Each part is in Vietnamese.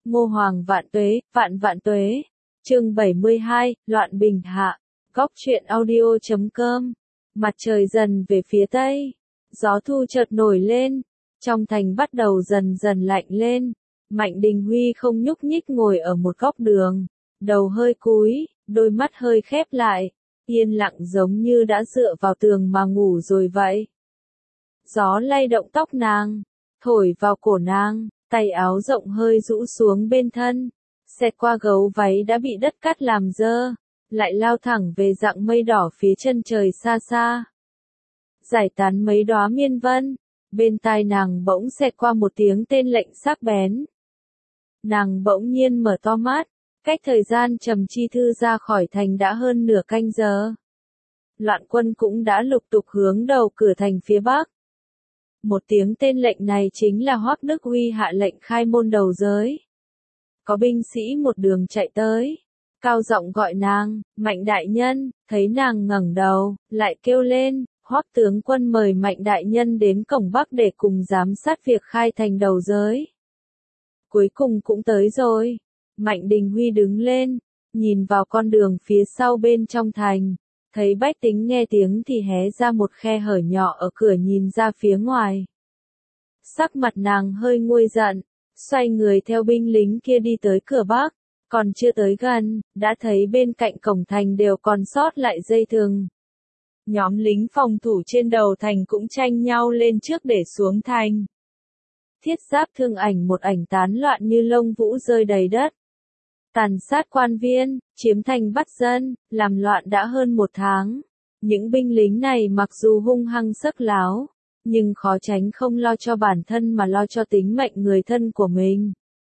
Ngô Hoàng vạn vạn tuế. Chương 72, Loạn Bình Hạ. Góc truyện audio.com. Mặt trời dần về phía tây, gió thu chợt nổi lên, trong thành bắt đầu dần dần lạnh lên. Mạnh Đình Huy không nhúc nhích ngồi ở một góc đường, đầu hơi cúi, đôi mắt hơi khép lại, yên lặng giống như đã dựa vào tường mà ngủ rồi vậy. Gió lay động tóc nàng, thổi vào cổ nàng, tay áo rộng hơi rũ xuống bên thân, xẹt qua gấu váy đã bị đất cát làm dơ, lại lao thẳng về dạng mây đỏ phía chân trời xa xa. Giải tán mấy đóa miên vân, bên tai nàng bỗng xẹt qua một tiếng tên lệnh sắc bén. Nàng bỗng nhiên mở to mắt, cách thời gian Trầm Chi Thư ra khỏi thành đã hơn nửa canh giờ. Loạn quân cũng đã lục tục hướng đầu cửa thành phía bắc. Một tiếng tên lệnh này chính là Hoắc Đức Huy hạ lệnh khai môn đầu giới. Có binh sĩ một đường chạy tới, cao giọng gọi nàng, Mạnh đại nhân, thấy nàng ngẩng đầu, lại kêu lên, Hoắc tướng quân mời Mạnh đại nhân đến cổng bắc để cùng giám sát việc khai thành đầu giới. Cuối cùng cũng tới rồi. Mạnh Đình Huy đứng lên, nhìn vào con đường phía sau bên trong thành, thấy bách tính nghe tiếng thì hé ra một khe hở nhỏ ở cửa nhìn ra phía ngoài. Sắc mặt nàng hơi nguôi giận, xoay người theo binh lính kia đi tới cửa bắc, còn chưa tới gần, đã thấy bên cạnh cổng thành đều còn sót lại dây thừng. Nhóm lính phòng thủ trên đầu thành cũng tranh nhau lên trước để xuống thành. Thiết giáp thương ảnh một ảnh tán loạn như lông vũ rơi đầy đất. Tàn sát quan viên, chiếm thành bắt dân, làm loạn đã hơn một tháng. Những binh lính này mặc dù hung hăng sắc láo, nhưng khó tránh không lo cho bản thân mà lo cho tính mệnh người thân của mình.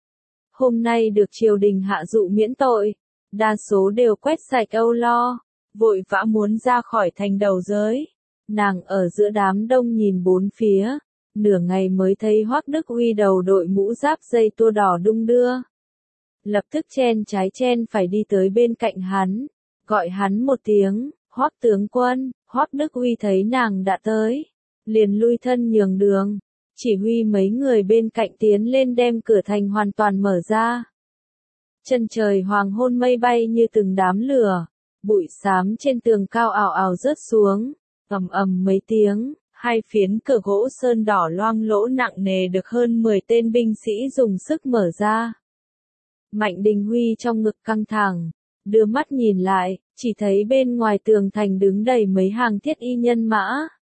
Hôm nay được triều đình hạ dụ miễn tội, đa số đều quét sạch âu lo, vội vã muốn ra khỏi thành đầu giới. Nàng ở giữa đám đông nhìn bốn phía, nửa ngày mới thấy Hoắc Đức Huy đầu đội mũ giáp dây tua đỏ đung đưa. Lập tức chen trái chen phải đi tới bên cạnh hắn, gọi hắn một tiếng, Hoắc tướng quân. Hoắc Đức Huy thấy nàng đã tới, liền lui thân nhường đường, chỉ huy mấy người bên cạnh tiến lên đem cửa thành hoàn toàn mở ra. Chân trời hoàng hôn mây bay như từng đám lửa, bụi xám trên tường cao ào ào rớt xuống, ầm ầm mấy tiếng, hai phiến cửa gỗ sơn đỏ loang lỗ nặng nề được hơn 10 tên binh sĩ dùng sức mở ra. Mạnh Đình Huy trong ngực căng thẳng, đưa mắt nhìn lại, chỉ thấy bên ngoài tường thành đứng đầy mấy hàng thiết y nhân mã.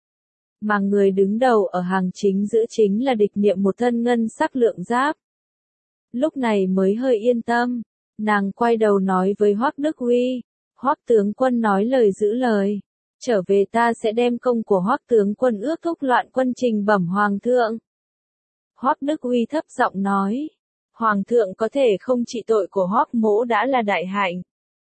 Mà người đứng đầu ở hàng chính giữa chính là Địch Niệm một thân ngân sắc lượng giáp. Lúc này mới hơi yên tâm, nàng quay đầu nói với Hoắc Đức Huy, Hoắc tướng quân nói lời giữ lời, trở về ta sẽ đem công của Hoắc tướng quân ước thúc loạn quân trình bẩm hoàng thượng. Hoắc Đức Huy thấp giọng nói, hoàng thượng có thể không trị tội của Hoắc mỗ đã là đại hạnh.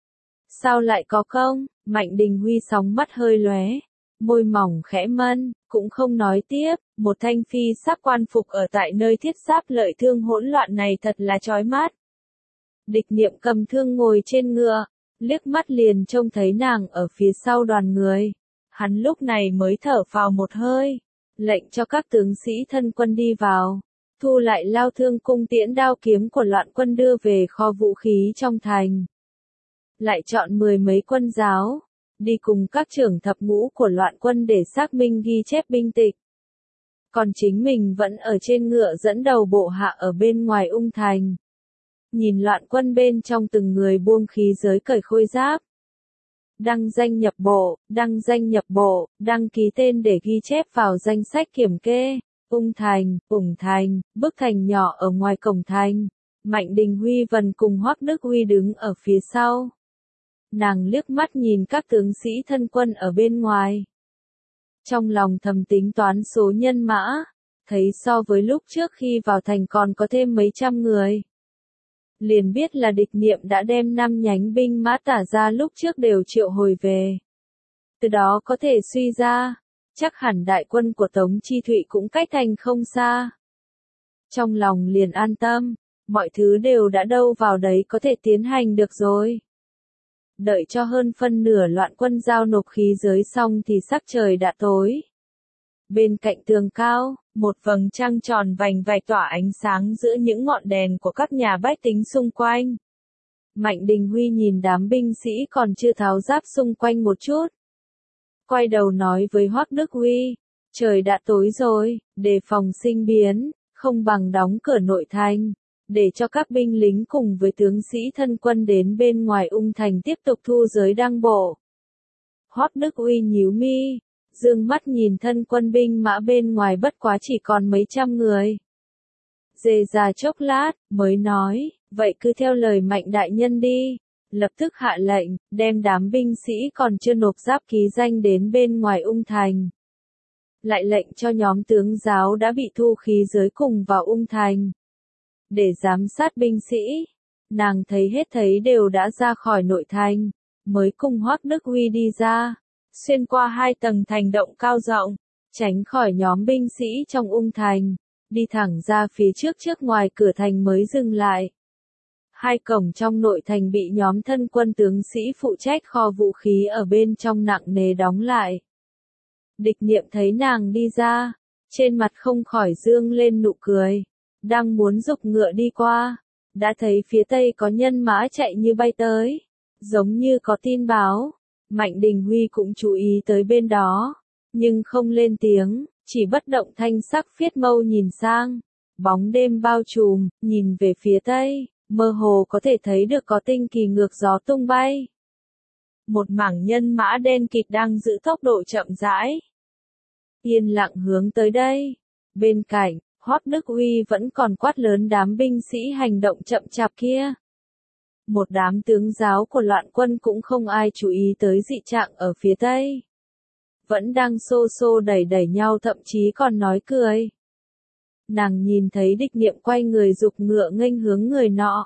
Sao lại có công? Mạnh Đình Huy sóng mắt hơi lóe, môi mỏng khẽ mân, cũng không nói tiếp. Một thanh phi sắc quan phục ở tại nơi thiết giáp lợi thương hỗn loạn này thật là chói mắt. Địch Niệm cầm thương ngồi trên ngựa, liếc mắt liền trông thấy nàng ở phía sau đoàn người. Hắn lúc này mới thở phào một hơi, lệnh cho các tướng sĩ thân quân đi vào, thu lại lao thương cung tiễn đao kiếm của loạn quân đưa về kho vũ khí trong thành. Lại chọn 10 mấy quân giáo, đi cùng các trưởng thập ngũ của loạn quân để xác minh ghi chép binh tịch. Còn chính mình vẫn ở trên ngựa dẫn đầu bộ hạ ở bên ngoài ung thành. Nhìn loạn quân bên trong từng người buông khí giới cởi khôi giáp. Đăng danh nhập bộ, đăng ký tên để ghi chép vào danh sách kiểm kê. Ung thành, bức thành nhỏ ở ngoài cổng thành. Mạnh Đình Huy vần cùng Hoắc Đức Huy đứng ở phía sau. Nàng liếc mắt nhìn các tướng sĩ thân quân ở bên ngoài. Trong lòng thầm tính toán số nhân mã, thấy so với lúc trước khi vào thành còn có thêm mấy trăm người. Liền biết là Địch Niệm đã đem 5 nhánh binh mã tả ra lúc trước đều triệu hồi về. Từ đó có thể suy ra, chắc hẳn đại quân của Tống Chi Thụy cũng cách thành không xa. Trong lòng liền an tâm, mọi thứ đều đã đâu vào đấy có thể tiến hành được rồi. Đợi cho hơn phân nửa loạn quân giao nộp khí giới xong thì sắc trời đã tối. Bên cạnh tường cao, một vầng trăng tròn vành vạch tỏa ánh sáng giữa những ngọn đèn của các nhà bách tính xung quanh. Mạnh Đình Huy nhìn đám binh sĩ còn chưa tháo giáp xung quanh một chút. Quay đầu nói với Hoắc Đức Huy, trời đã tối rồi, đề phòng sinh biến, không bằng đóng cửa nội thành, để cho các binh lính cùng với tướng sĩ thân quân đến bên ngoài ung thành tiếp tục thu giới đăng bộ. Hoắc Đức Huy nhíu mi, dương mắt nhìn thân quân binh mã bên ngoài bất quá chỉ còn mấy trăm người. Dề ra chốc lát, mới nói, vậy cứ theo lời Mạnh đại nhân đi. Lập tức hạ lệnh, đem đám binh sĩ còn chưa nộp giáp ký danh đến bên ngoài ung thành. Lại lệnh cho nhóm tướng giáo đã bị thu khí giới cùng vào ung thành. Để giám sát binh sĩ, nàng thấy hết thấy đều đã ra khỏi nội thành, mới cùng Hoắc Đức Huy đi ra, xuyên qua 2 tầng thành động cao rộng, tránh khỏi nhóm binh sĩ trong ung thành, đi thẳng ra phía trước ngoài cửa thành mới dừng lại. 2 cổng trong nội thành bị nhóm thân quân tướng sĩ phụ trách kho vũ khí ở bên trong nặng nề đóng lại. Địch Niệm thấy nàng đi ra, trên mặt không khỏi dương lên nụ cười, đang muốn giục ngựa đi qua, đã thấy phía tây có nhân mã chạy như bay tới, giống như có tin báo. Mạnh Đình Huy cũng chú ý tới bên đó, nhưng không lên tiếng, chỉ bất động thanh sắc phiết mâu nhìn sang. Bóng đêm bao trùm, nhìn về phía tây, mơ hồ có thể thấy được có tinh kỳ ngược gió tung bay. Một mảng nhân mã đen kịt đang giữ tốc độ chậm rãi, yên lặng hướng tới đây. Bên cạnh, Hoắc Đức Huy vẫn còn quát lớn đám binh sĩ hành động chậm chạp kia. Một đám tướng giáo của loạn quân cũng không ai chú ý tới dị trạng ở phía tây. Vẫn đang xô xô đẩy đẩy nhau, thậm chí còn nói cười. Nàng nhìn thấy Địch Niệm quay người giục ngựa nghênh hướng người nọ.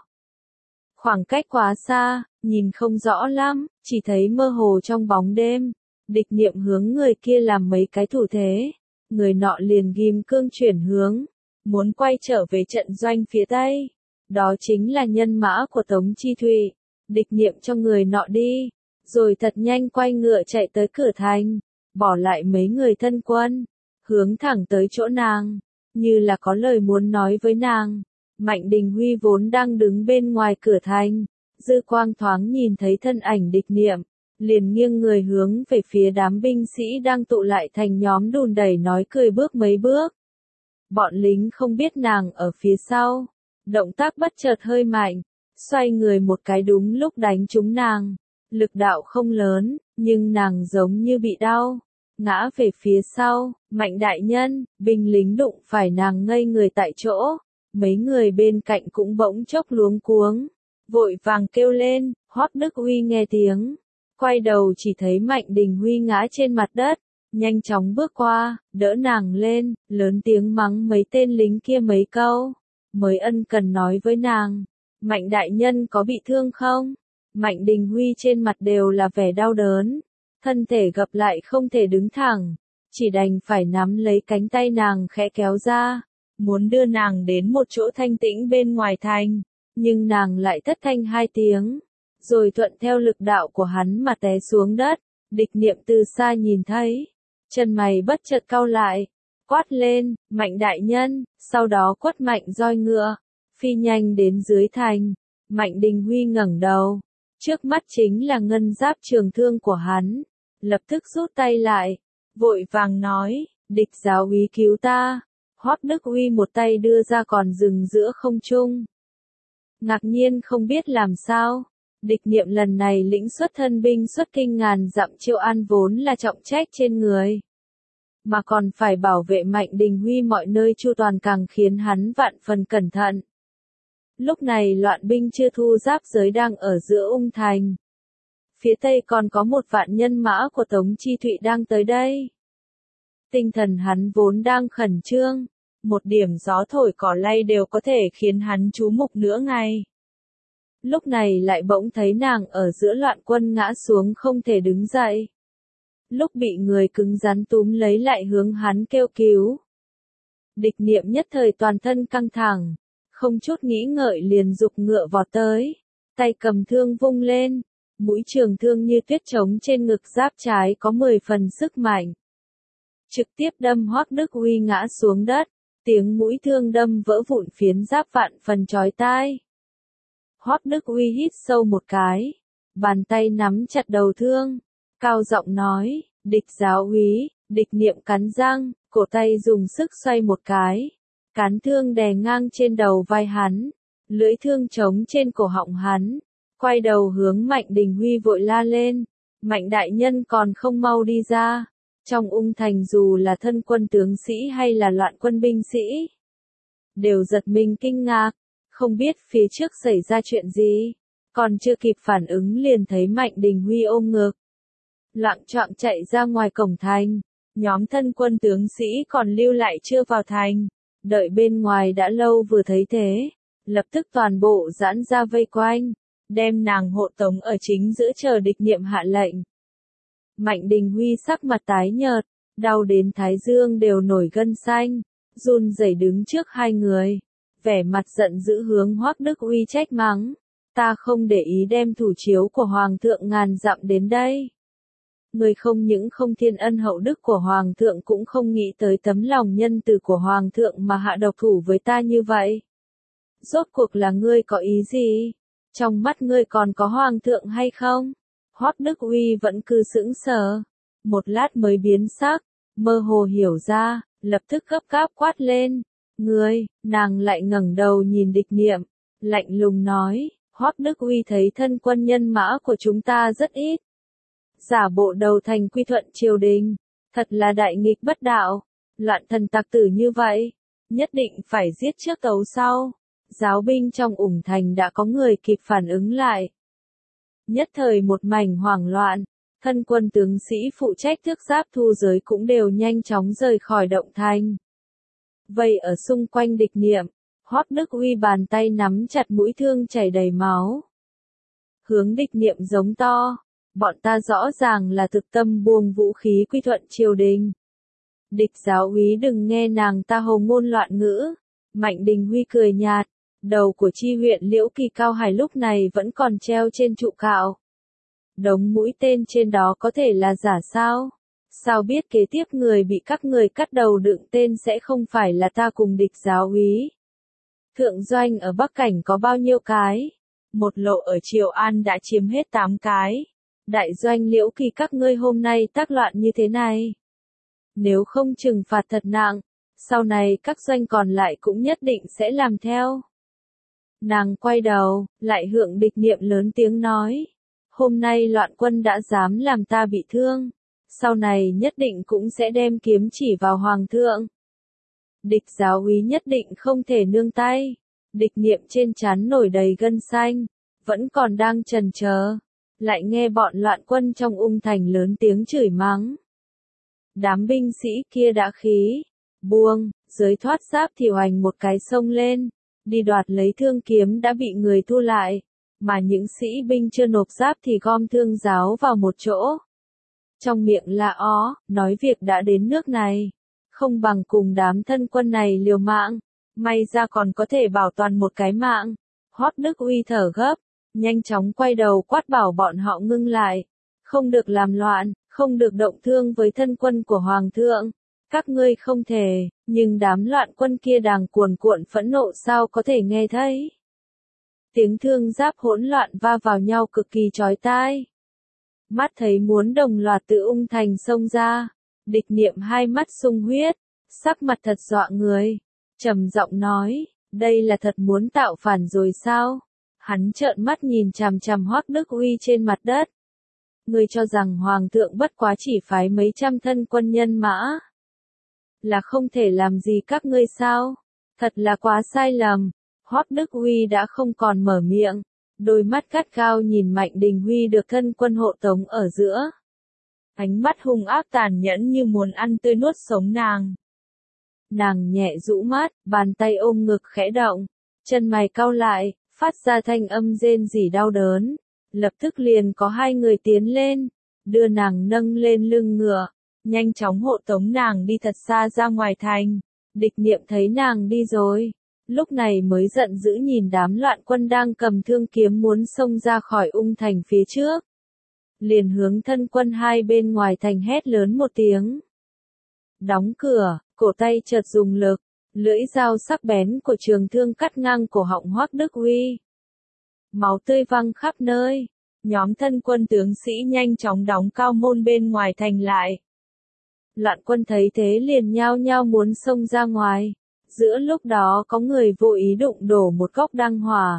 Khoảng cách quá xa, nhìn không rõ lắm, chỉ thấy mơ hồ trong bóng đêm. Địch Niệm hướng người kia làm mấy cái thủ thế. Người nọ liền ghim cương chuyển hướng, muốn quay trở về trận doanh phía tây. Đó chính là nhân mã của Tống Chi Thụy. Địch Niệm cho người nọ đi, rồi thật nhanh quay ngựa chạy tới cửa thành, bỏ lại mấy người thân quân, hướng thẳng tới chỗ nàng, như là có lời muốn nói với nàng. Mạnh Đình Huy vốn đang đứng bên ngoài cửa thành, dư quang thoáng nhìn thấy thân ảnh Địch Niệm, liền nghiêng người hướng về phía đám binh sĩ đang tụ lại thành nhóm đùn đẩy nói cười bước mấy bước. Bọn lính không biết nàng ở phía sau, động tác bất chợt hơi mạnh, xoay người một cái đúng lúc đánh trúng nàng. Lực đạo không lớn, nhưng nàng giống như bị đau, ngã về phía sau. Mạnh đại nhân, binh lính đụng phải nàng ngây người tại chỗ, mấy người bên cạnh cũng bỗng chốc luống cuống, vội vàng kêu lên. Hoắc Đức Huy nghe tiếng, quay đầu chỉ thấy Mạnh Đình Huy ngã trên mặt đất, nhanh chóng bước qua, đỡ nàng lên, lớn tiếng mắng mấy tên lính kia mấy câu, mới ân cần nói với nàng, Mạnh đại nhân có bị thương không? Mạnh Đình Huy trên mặt đều là vẻ đau đớn, thân thể gập lại không thể đứng thẳng, chỉ đành phải nắm lấy cánh tay nàng khẽ kéo ra, muốn đưa nàng đến một chỗ thanh tĩnh bên ngoài thành, nhưng nàng lại thất thanh 2 tiếng, rồi thuận theo lực đạo của hắn mà té xuống đất. Địch Niệm từ xa nhìn thấy, chân mày bất chợt cau lại, quát lên, Mạnh đại nhân, sau đó quất mạnh roi ngựa, phi nhanh đến dưới thành. Mạnh Đình Huy ngẩng đầu, trước mắt chính là ngân giáp trường thương của hắn, lập tức rút tay lại, vội vàng nói, Địch giáo úy cứu ta. Hoắc Đức Huy một tay đưa ra còn dừng giữa không trung. Ngạc nhiên không biết làm sao, Địch Niệm lần này lĩnh xuất thân binh xuất kinh ngàn dặm Triệu An vốn là trọng trách trên người, mà còn phải bảo vệ Mạnh Đình Huy mọi nơi chu toàn càng khiến hắn vạn phần cẩn thận. Lúc này loạn binh chưa thu giáp giới đang ở giữa ung thành. Phía tây còn có một vạn nhân mã của Tống Chi Thụy đang tới đây. Tinh thần hắn vốn đang khẩn trương, một điểm gió thổi cỏ lay đều có thể khiến hắn chú mục nửa ngày. Lúc này lại bỗng thấy nàng ở giữa loạn quân ngã xuống không thể đứng dậy. Lúc bị người cứng rắn túm lấy lại hướng hắn kêu cứu. Địch Niệm nhất thời toàn thân căng thẳng, không chút nghĩ ngợi liền giục ngựa vọt tới, tay cầm thương vung lên, mũi trường thương như tuyết trống trên ngực giáp trái có 10 phần sức mạnh. trực tiếp đâm Hoắc Đức Uy ngã xuống đất, tiếng mũi thương đâm vỡ vụn phiến giáp vạn phần chói tai. Hoắc Đức Uy hít sâu một cái, bàn tay nắm chặt đầu thương, cao giọng nói, Địch giáo úy. Địch Niệm cắn răng, cổ tay dùng sức xoay một cái, cán thương đè ngang trên đầu vai hắn, lưỡi thương trống trên cổ họng hắn, quay đầu hướng Mạnh Đình Huy vội la lên, Mạnh đại nhân còn không mau đi ra. Trong Ung Thành dù là thân quân tướng sĩ hay là loạn quân binh sĩ, đều giật mình kinh ngạc, không biết phía trước xảy ra chuyện gì, còn chưa kịp phản ứng liền thấy Mạnh Đình Huy ôm ngực, loạng choạng chạy ra ngoài cổng thành. Nhóm thân quân tướng sĩ còn lưu lại chưa vào thành, đợi bên ngoài đã lâu vừa thấy thế, lập tức toàn bộ giãn ra vây quanh, đem nàng hộ tống ở chính giữa chờ Địch Niệm hạ lệnh. Mạnh Đình Huy sắc mặt tái nhợt, đau đến thái dương đều nổi gân xanh, run rẩy đứng trước hai người, vẻ mặt giận dữ hướng Hoắc Đức Uy trách mắng, ta không để ý đem thủ chiếu của Hoàng thượng ngàn dặm đến đây. Người không những không thiên ân hậu đức của Hoàng thượng cũng không nghĩ tới tấm lòng nhân từ của Hoàng thượng mà hạ độc thủ với ta như vậy. Rốt cuộc là ngươi có ý gì? Trong mắt ngươi còn có Hoàng thượng hay không? Hoắc Đức Uy vẫn cứ sững sờ, một lát mới biến sắc, mơ hồ hiểu ra, lập tức gấp gáp quát lên. Ngươi, nàng lại ngẩng đầu nhìn Địch Niệm, lạnh lùng nói, Hoắc Đức Uy thấy thân quân nhân mã của chúng ta rất ít. Giả bộ đầu thành quy thuận triều đình, thật là đại nghịch bất đạo, loạn thần tặc tử như vậy, nhất định phải giết trước tấu sau. Giáo binh trong Ủng Thành đã có người kịp phản ứng lại. Nhất thời một mảnh hoảng loạn, thân quân tướng sĩ phụ trách thước giáp thu giới cũng đều nhanh chóng rời khỏi động thành. Vậy ở xung quanh Địch Niệm, Hoắc Đức Uy bàn tay nắm chặt mũi thương chảy đầy máu. Hướng Địch Niệm giống to. Bọn ta rõ ràng là thực tâm buông vũ khí quy thuận triều đình. Địch giáo úy đừng nghe nàng ta hồ ngôn loạn ngữ. Mạnh Đình Huy cười nhạt, đầu của chi huyện Liễu Kỳ Cao Hải lúc này vẫn còn treo trên trụ cạo. Đống mũi tên trên đó có thể là giả sao? Sao biết kế tiếp người bị các người cắt đầu đựng tên sẽ không phải là ta cùng địch giáo úy? Thượng doanh ở Bắc Cảnh có bao nhiêu cái? Một lộ ở Triều An đã chiếm hết 8 cái. Đại doanh Liễu Kỳ các ngươi hôm nay tác loạn như thế này. Nếu không trừng phạt thật nặng, sau này các doanh còn lại cũng nhất định sẽ làm theo. Nàng quay đầu, lại hướng Địch Niệm lớn tiếng nói. Hôm nay loạn quân đã dám làm ta bị thương. Sau này nhất định cũng sẽ đem kiếm chỉ vào Hoàng thượng. Địch giáo úy nhất định không thể nương tay. Địch Niệm trên trán nổi đầy gân xanh, vẫn còn đang chần chờ. Lại nghe bọn loạn quân trong Ung Thành lớn tiếng chửi mắng. Đám binh sĩ kia đã khí, buông, dưới thoát giáp thì hoành một cái xông lên, đi đoạt lấy thương kiếm đã bị người thu lại, mà những sĩ binh chưa nộp giáp thì gom thương giáo vào một chỗ. Trong miệng la ó, nói việc đã đến nước này, không bằng cùng đám thân quân này liều mạng, may ra còn có thể bảo toàn một cái mạng. Hoắc Đức Uy thở gấp, nhanh chóng quay đầu quát bảo bọn họ ngưng lại, không được làm loạn, không được động thương với thân quân của Hoàng thượng, các ngươi không thể, nhưng đám loạn quân kia đang cuồn cuộn phẫn nộ sao có thể nghe thấy. Tiếng thương giáp hỗn loạn va vào nhau cực kỳ chói tai. Mắt thấy muốn đồng loạt từ Ung Thành xông ra, Địch Niệm hai mắt sung huyết, sắc mặt thật dọa người, trầm giọng nói, đây là thật muốn tạo phản rồi sao? Hắn trợn mắt nhìn chằm chằm Hoắc Đức Uy trên mặt đất. Ngươi cho rằng Hoàng thượng bất quá chỉ phái mấy trăm thân quân nhân mã, là không thể làm gì các ngươi sao? Thật là quá sai lầm. Hoắc Đức Uy đã không còn mở miệng, đôi mắt gắt gao nhìn Mạnh Đình Huy được thân quân hộ tống ở giữa. Ánh mắt hung ác tàn nhẫn như muốn ăn tươi nuốt sống nàng. Nàng nhẹ rũ mắt, bàn tay ôm ngực khẽ động, chân mày cau lại, phát ra thanh âm rên rỉ đau đớn. Lập tức liền có hai người tiến lên, đưa nàng nâng lên lưng ngựa, nhanh chóng hộ tống nàng đi thật xa ra ngoài thành. Địch Niệm thấy nàng đi rồi, lúc này mới giận dữ nhìn đám loạn quân đang cầm thương kiếm muốn xông ra khỏi Ung Thành phía trước. Liền hướng thân quân hai bên ngoài thành hét lớn một tiếng. Đóng cửa, cổ tay chợt dùng lực, lưỡi dao sắc bén của trường thương cắt ngang cổ họng Hoắc Đức Uy. Máu tươi văng khắp nơi. Nhóm thân quân tướng sĩ nhanh chóng đóng cao môn bên ngoài thành lại. Loạn quân thấy thế liền nhao nhao muốn xông ra ngoài. Giữa lúc đó có người vô ý đụng đổ một gốc đăng hỏa.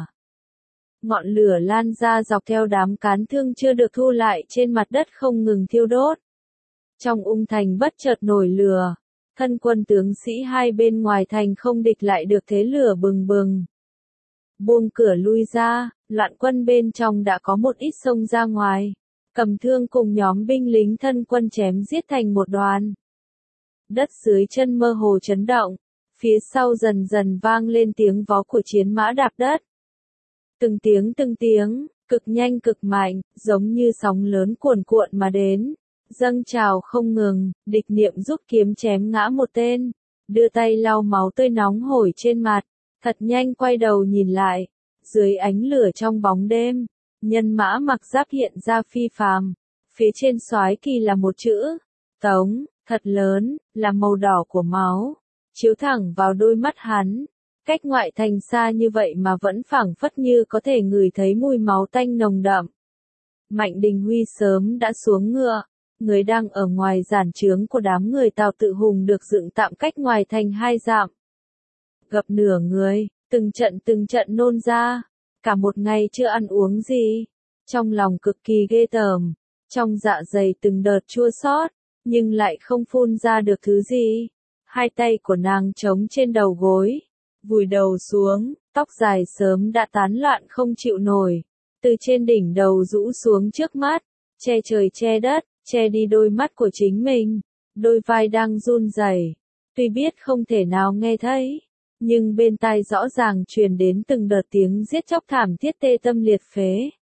Ngọn lửa lan ra dọc theo đám cán thương chưa được thu lại trên mặt đất không ngừng thiêu đốt. Trong ung thành bất chợt nổi lửa. Thân quân tướng sĩ hai bên ngoài thành không địch lại được thế lửa bừng bừng. Buông cửa lui ra, loạn quân bên trong đã có một ít xông ra ngoài. Cầm thương cùng nhóm binh lính thân quân chém giết thành một đoàn. Đất dưới chân mơ hồ chấn động. Phía sau dần dần vang lên tiếng vó của chiến mã đạp đất. Từng tiếng, cực nhanh cực mạnh, giống như sóng lớn cuồn cuộn mà đến. Dâng trào không ngừng, địch niệm rút kiếm chém ngã một tên. Đưa tay lau máu tươi nóng hổi trên mặt. Thật nhanh quay đầu nhìn lại. Dưới ánh lửa trong bóng đêm, nhân mã mặc giáp hiện ra phi phàm. Phía trên soái kỳ là một chữ Tống, thật lớn, là màu đỏ của máu. Chiếu thẳng vào đôi mắt hắn. Cách ngoại thành xa như vậy mà vẫn phảng phất như có thể ngửi thấy mùi máu tanh nồng đậm. Mạnh Đình Huy sớm đã xuống ngựa. Người đang ở ngoài giản trướng của đám người Tào Tự Hùng được dựng tạm cách ngoài thành 2 dặm. Gặp nửa người, từng trận nôn ra. Cả một ngày chưa ăn uống gì. Trong lòng cực kỳ ghê tởm. Trong dạ dày từng đợt chua xót, nhưng lại không phun ra được thứ gì. Hai tay của nàng trống trên đầu gối. Vùi đầu xuống, tóc dài sớm đã tán loạn không chịu nổi. Từ trên đỉnh đầu rũ xuống trước mắt. Che trời che đất, che đi đôi mắt của chính mình. Đôi vai đang run rẩy. Tuy biết không thể nào nghe thấy. Nhưng bên tai rõ ràng truyền đến từng đợt tiếng giết chóc thảm thiết tê tâm liệt phế.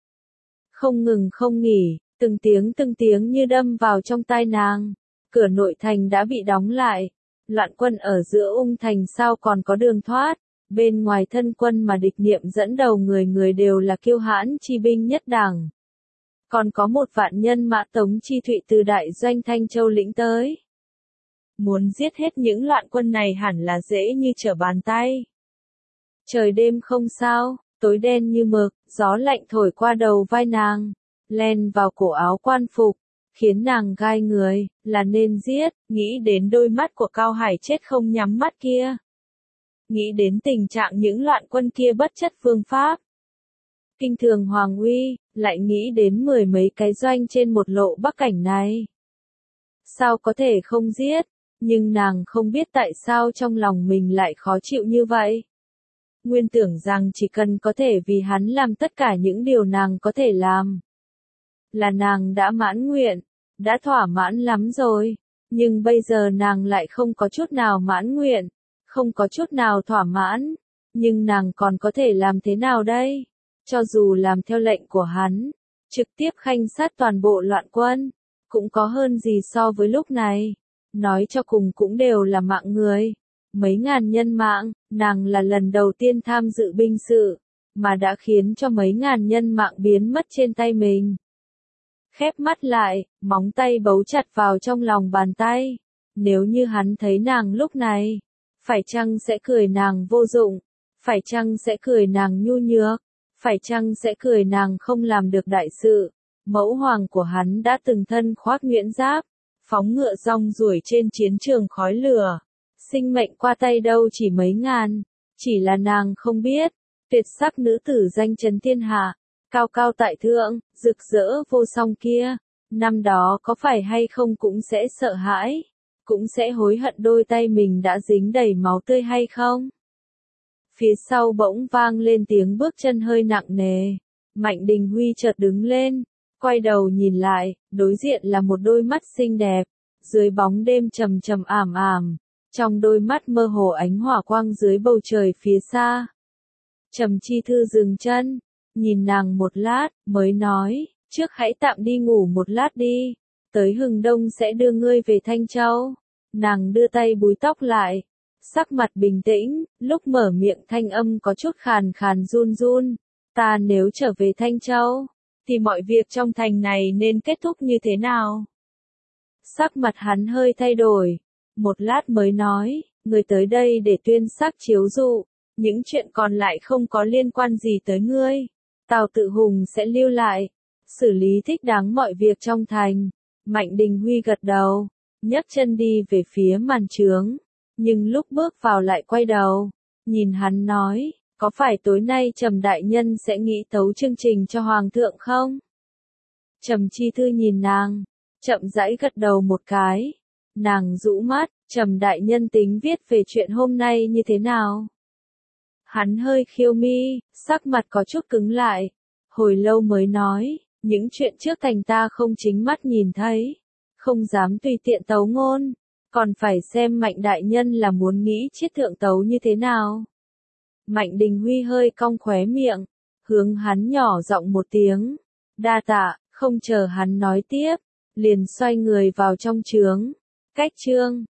Không ngừng không nghỉ, từng tiếng như đâm vào trong tai nàng. Cửa nội thành đã bị đóng lại. Loạn quân ở giữa ung thành sao còn có đường thoát. Bên ngoài thân quân mà địch niệm dẫn đầu người người đều là kiêu hãn chi binh nhất đẳng. Còn có 1 vạn nhân mã Tống Chi Thụy từ đại doanh Thanh Châu lĩnh tới. Muốn giết hết những loạn quân này hẳn là dễ như trở bàn tay. Trời đêm không sao, tối đen như mực, gió lạnh thổi qua đầu vai nàng, len vào cổ áo quan phục, khiến nàng gai người, là nên giết, nghĩ đến đôi mắt của Cao Hải chết không nhắm mắt kia. Nghĩ đến tình trạng những loạn quân kia bất chấp phương pháp. Kinh thường Hoàng Uy, lại nghĩ đến 10 mấy cái doanh trên một lộ Bắc Cảnh này. Sao có thể không giết? Nhưng nàng không biết tại sao trong lòng mình lại khó chịu như vậy. Nguyên tưởng rằng chỉ cần có thể vì hắn làm tất cả những điều nàng có thể làm. Là nàng đã mãn nguyện, đã thỏa mãn lắm rồi. Nhưng bây giờ nàng lại không có chút nào mãn nguyện, không có chút nào thỏa mãn. Nhưng nàng còn có thể làm thế nào đây? Cho dù làm theo lệnh của hắn, trực tiếp khanh sát toàn bộ loạn quân, cũng có hơn gì so với lúc này. Nói cho cùng cũng đều là mạng người. Mấy ngàn nhân mạng, nàng là lần đầu tiên tham dự binh sự, mà đã khiến cho mấy ngàn nhân mạng biến mất trên tay mình. Khép mắt lại, móng tay bấu chặt vào trong lòng bàn tay. Nếu như hắn thấy nàng lúc này, phải chăng sẽ cười nàng vô dụng, phải chăng sẽ cười nàng nhu nhược, phải chăng sẽ cười nàng không làm được đại sự. Mẫu hoàng của hắn đã từng thân khoác nhuyễn giáp, phóng ngựa rong ruổi trên chiến trường khói lửa. Sinh mệnh qua tay đâu chỉ mấy ngàn, chỉ là nàng không biết, tuyệt sắc nữ tử danh chấn thiên hạ, cao cao tại thượng, rực rỡ vô song kia, năm đó có phải hay không cũng sẽ sợ hãi, cũng sẽ hối hận đôi tay mình đã dính đầy máu tươi hay không. Phía sau bỗng vang lên tiếng bước chân hơi nặng nề, Mạnh Đình Huy chợt đứng lên, quay đầu nhìn lại, đối diện là một đôi mắt xinh đẹp, dưới bóng đêm trầm trầm ảm ảm, trong đôi mắt mơ hồ ánh hỏa quang dưới bầu trời phía xa. Trầm Chi Thư dừng chân, nhìn nàng một lát, mới nói, trước hãy tạm đi ngủ một lát đi, tới hừng đông sẽ đưa ngươi về Thanh Châu. Nàng đưa tay búi tóc lại, sắc mặt bình tĩnh, lúc mở miệng thanh âm có chút khàn khàn run run, ta nếu trở về Thanh Châu, thì mọi việc trong thành này nên kết thúc như thế nào? Sắc mặt hắn hơi thay đổi, một lát mới nói, người tới đây để tuyên sắc chiếu dụ, những chuyện còn lại không có liên quan gì tới ngươi. Tào Tự Hùng sẽ lưu lại, xử lý thích đáng mọi việc trong thành. Mạnh Đình Huy gật đầu, nhấc chân đi về phía màn trướng, nhưng lúc bước vào lại quay đầu, nhìn hắn nói, có phải tối nay Trầm đại nhân sẽ nghĩ tấu chương trình cho Hoàng thượng không? Trầm Chi Thư nhìn nàng, chậm rãi gật đầu một cái. Nàng rũ mắt, Trầm đại nhân tính viết về chuyện hôm nay như thế nào? Hắn hơi khiêu mi, sắc mặt có chút cứng lại, hồi lâu mới nói, những chuyện trước thành ta không chính mắt nhìn thấy, không dám tùy tiện tấu ngôn, còn phải xem Mạnh đại nhân là muốn nghĩ chiết thượng tấu như thế nào. Mạnh Đình Huy hơi cong khóe miệng, hướng hắn nhỏ giọng một tiếng, đa tạ, không chờ hắn nói tiếp, liền xoay người vào trong trướng. Cách chương